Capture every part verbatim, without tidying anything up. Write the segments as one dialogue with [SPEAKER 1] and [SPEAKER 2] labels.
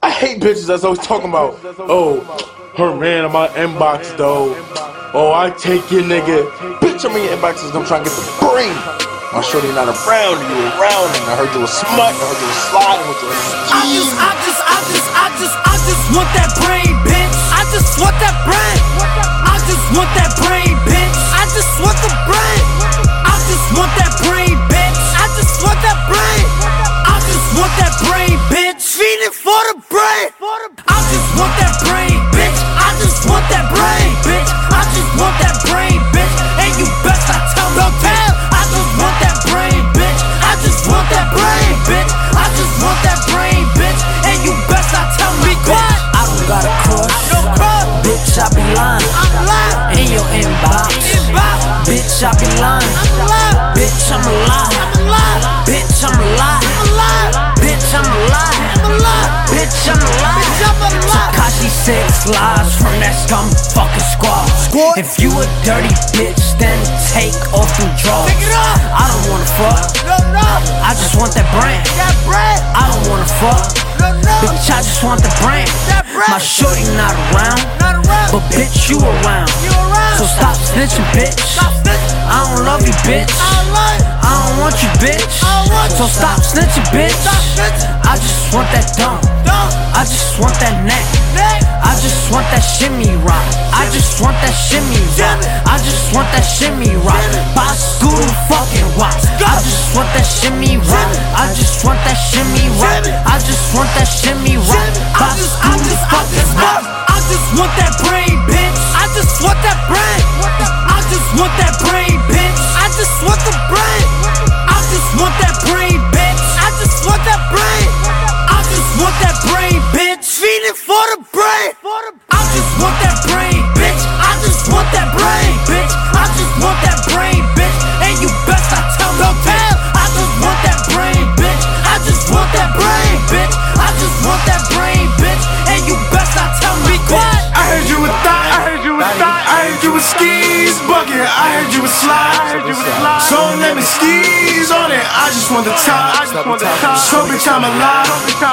[SPEAKER 1] I hate bitches that's always talking about, oh, her man in my inbox though. Oh, I take your nigga. Bitch, I'm in your inbox because I'm trying to get the brain. My shorty not around, you around, and I heard you was smut, I heard you was sliding with your
[SPEAKER 2] I just, I just, I just, I just, I just want that brain, bitch. I just want that brain. I just want that brain, bitch. I just want the brain. I just want that brain, bitch. I just want that brain. I just want that brain, bitch. Feeding for the brain. I just want that brain, bitch. I just want that brain, bitch. I just want that brain, bitch. And you best not tell me, bitch. I just want that brain, bitch. I just want that brain, bitch. I just want that brain, bitch. And you best not tell me, bitch. I don't got a crush, no crush. Bitch, I be lying. I'm lying. In your inbox, inbox. Bitch, I be lying. I'm lying. Bitch, I'm a lie. I'm a lie. Bitch, I'm a lie. I'm a lie. Bitch, I'm a lie. I'm a lie. Bitch, I'm a lie. Bitch, I'm a lie. Tekashi six lies from that scum fucking squad. Squad. If you a dirty bitch, then take off them drawers. Take it off. I don't wanna fuck. No, no. I just want that brain. That brain. I don't wanna fuck. No, no. Bitch, I just want the brain. That brain. My shorty not around. Not around. But bitch, you around. You around. So stop snitching, bitch. Stop snitching. I don't love you, bitch. I don't love you. I don't want you, bitch. I don't want you. So stop snitching, bitch. Stop snitching. I just want that dump. Dump. I just want that neck. Neck. I just want that shimmy rock. I just want that shimmy rock. I just want that shimmy rock. Buy scooter fucking rock. I just want that shimmy rock. I just want that shimmy rock. I just want that shimmy rock. Buy scooter fucking rock. I just want that brain, bitch. I just want that brain. I just want that brain, bitch. I just want the brain. I just want that brain, bitch. I just want that brain. I just want that brain, bitch. Feeding for the brain. I just want that brain, bitch. I just want that brain, bitch. I just want that brain, bitch. And you best not tell me, bitch. I just want that brain, bitch. I just want that brain, bitch. I just want that brain, bitch. And you best not tell me, bitch.
[SPEAKER 3] I heard you was thought, I heard you was thought, I heard you was skis bucket, I heard you was slide, I heard you was slide. So let me skis on it. I just want the top. I just want the top. So bitch, I'm alive.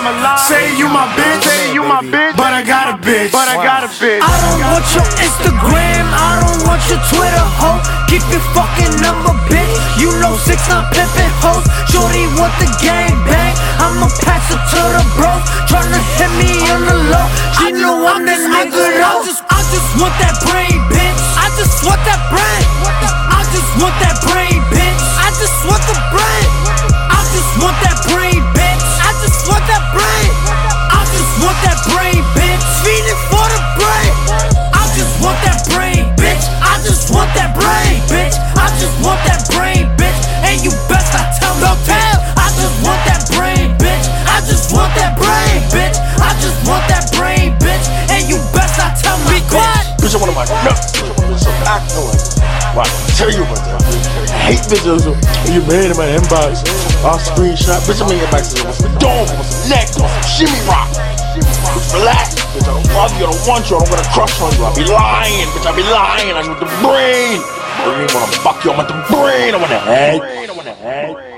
[SPEAKER 3] Say you my bitch, say you my bitch, but I got a bitch, but I got a bitch.
[SPEAKER 2] I don't want your Instagram, I don't want your Twitter, ho. Keep your fucking number, bitch. You know six nine pimpin' hoes. Shorty want the gang bang. I'ma pass it to the bros. Tryna hit me on the low. She know I'm the nigga though. I just, I just want that brain, bitch. I just want that brain. I just want that brain, bitch. I just want the brain. I just want that brain, bitch. I just want that brain. I just want that brain, bitch. Feeding for the brain. I just want that brain, bitch. I just want that brain, bitch. I just want that brain, bitch. And you best not tell me, tell. I just want that brain, bitch. I just want that brain, bitch. I just want that brain, bitch. And you best not tell me, bitch.
[SPEAKER 1] Bitch, I want my nuts. So act like, well, I tell you about that. I hate bitches when you man in my inbox. I'll screenshot. Bitch, I'm in your inbox. What's the dome? What's the neck? What's the shimmy rock? Bitch, relax. Bitch, I don't love you. I don't want you. I don't wanna crush on you. I'll be lying. Bitch, I'll be lying. I want the brain. I don't even wanna fuck you. I want the brain. I want the head. I want the head.